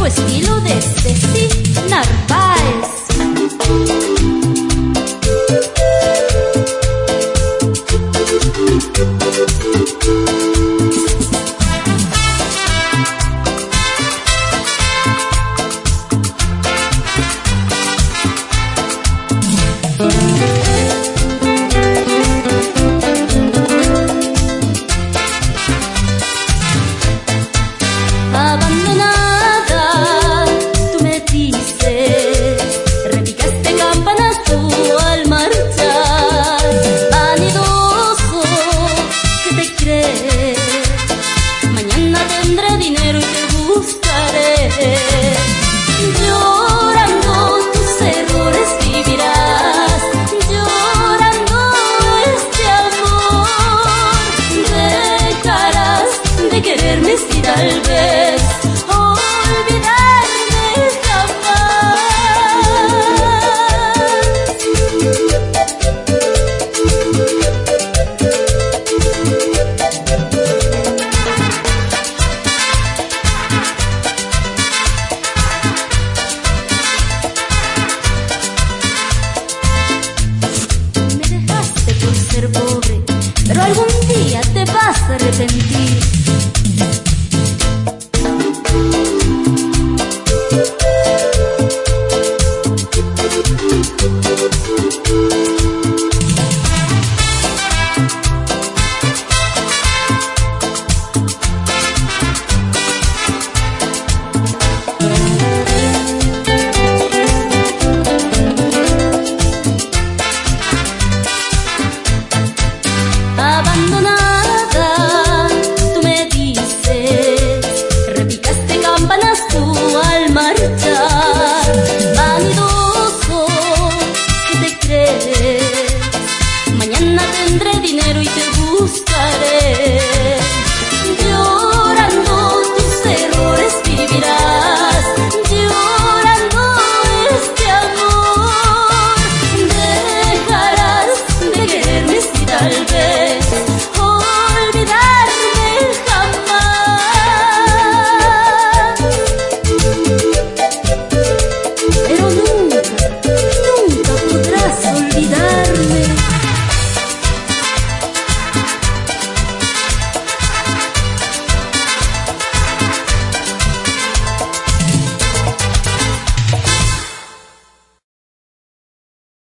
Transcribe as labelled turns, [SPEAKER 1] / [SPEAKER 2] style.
[SPEAKER 1] estilo de Ceci Narváez. Abandonada, tú me dices, repicaste campanas tú al marchar. Vanidoso, ¿qué te crees? Mañana tendré dinero y te buscaré. Llorando tus errores vivirás, llorando este amor. Dejarás de quererme si tal vez olvidarme jamás. Me dejaste por ser pobre, pero algún día te vas a arrepentir.